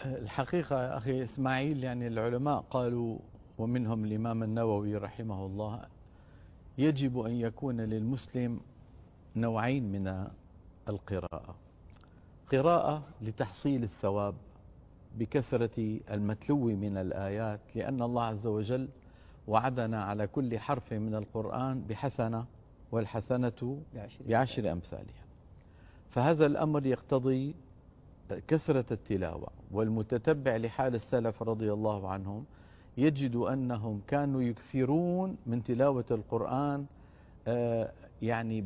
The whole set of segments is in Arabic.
الحقيقة أخي إسماعيل، يعني العلماء قالوا ومنهم الإمام النووي رحمه الله: يجب أن يكون للمسلم نوعين من القراءة: قراءة لتحصيل الثواب بكثرة المتلو من الآيات، لأن الله عز وجل وعدنا على كل حرف من القرآن بحسنة، والحسنة بعشر أمثالها. فهذا الأمر يقتضي كثرة التلاوة، والمتتبع لحال السلف رضي الله عنهم يجد أنهم كانوا يكثرون من تلاوة القرآن، يعني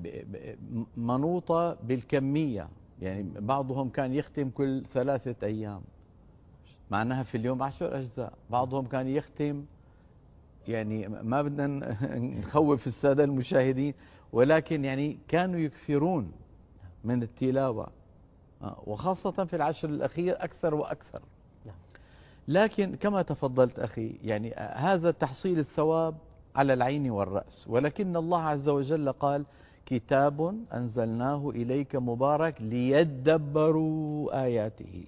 منوطة بالكمية. يعني بعضهم كان يختم كل 3 أيام، معناها في اليوم 10 أجزاء. بعضهم كان يختم، يعني ما بدنا نخوف السادة المشاهدين، ولكن يعني كانوا يكثرون من التلاوة، وخاصة في العشر الأخير أكثر وأكثر. لكن كما تفضلت أخي، يعني هذا تحصيل الثواب على العين والرأس، ولكن الله عز وجل قال: كتاب أنزلناه إليك مبارك ليدبروا آياته.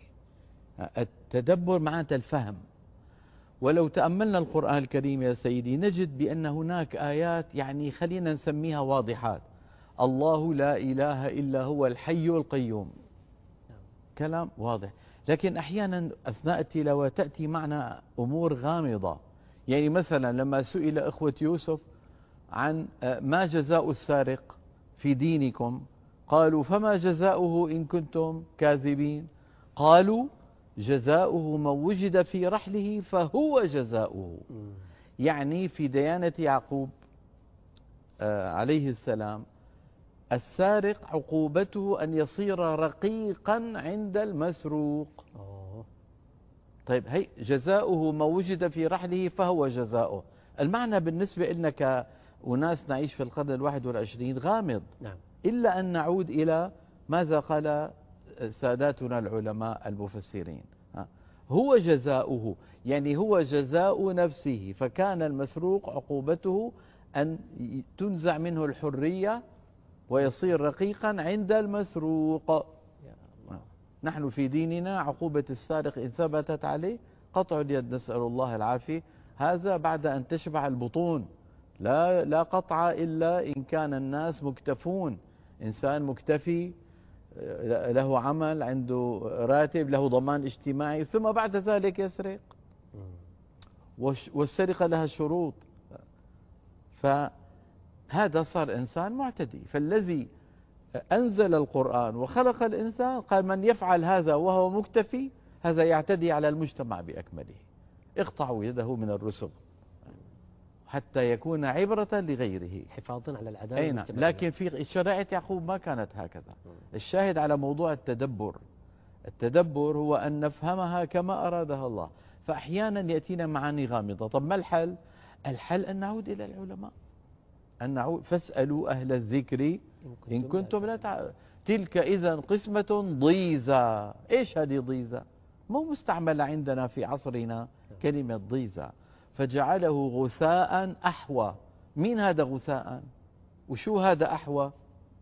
التدبر معناته الفهم. ولو تأملنا القرآن الكريم يا سيدي نجد بأن هناك آيات يعني خلينا نسميها واضحات: الله لا إله إلا هو الحي القيوم، كلام واضح. لكن أحيانا أثناء التلاوة تأتي معنا أمور غامضة. يعني مثلا لما سئل إخوة يوسف عن ما جزاء السارق في دينكم، قالوا: فما جزاؤه إن كنتم كاذبين؟ قالوا: جزاؤه من وجد في رحله فهو جزاؤه. يعني في ديانة يعقوب عليه السلام السارق عقوبته أن يصير رقيقا عند المسروق. طيب، هي جزاؤه ما وجد في رحله فهو جزاؤه. المعنى بالنسبة لنا كأناس نعيش في القرن 21 غامض. إلا أن نعود إلى ماذا قال ساداتنا العلماء المفسرين: هو جزاؤه، يعني هو جزاء نفسه. فكان المسروق عقوبته أن تنزع منه الحرية ويصير رقيقا عند المسروق. نحن في ديننا عقوبة السارق إن ثبتت عليه قطع اليد، نسأل الله العافية. هذا بعد أن تشبع البطون. لا قطع إلا إن كان الناس مكتفون. إنسان مكتفي، له عمل، عنده راتب، له ضمان اجتماعي، ثم بعد ذلك يسرق. والسرقة لها شروط. فهذا صار إنسان معتدي. فالذي أنزل القرآن وخلق الإنسان قال: من يفعل هذا وهو مكتفي هذا يعتدي على المجتمع بأكمله. اقطعوا يده من الرسغ حتى يكون عبرة لغيره، حفاظا على العدالة. نعم. لكن في شريعة يعقوب ما كانت هكذا. الشاهد على موضوع التدبر. التدبر هو أن نفهمها كما أرادها الله. فأحيانا يأتينا معاني غامضة. طب ما الحل؟ الحل أن نعود إلى العلماء، أن نعود: فاسألوا أهل الذكر إن كنتم لا تعلمون. تلك إذا قسمة ضيزى. إيش هذه ضيزى؟ مو مستعملة عندنا في عصرنا كلمة ضيزى. فجعله غثاء أحوى. مين هذا غثاء؟ وشو هذا أحوى؟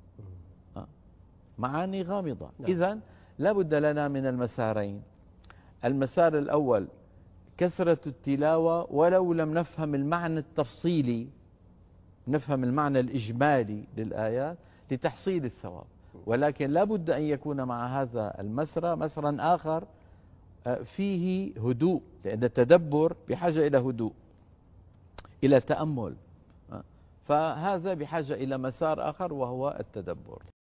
معاني غامضة. إذن لا بد لنا من المسارين. المسار الأول كثرة التلاوة ولو لم نفهم المعنى التفصيلي، نفهم المعنى الإجمالي للآيات لتحصيل الثواب. ولكن لا بد أن يكون مع هذا المسرى مسرى آخر فيه هدوء، لأن التدبر بحاجة إلى هدوء، إلى تأمل. فهذا بحاجة إلى مسار آخر وهو التدبر.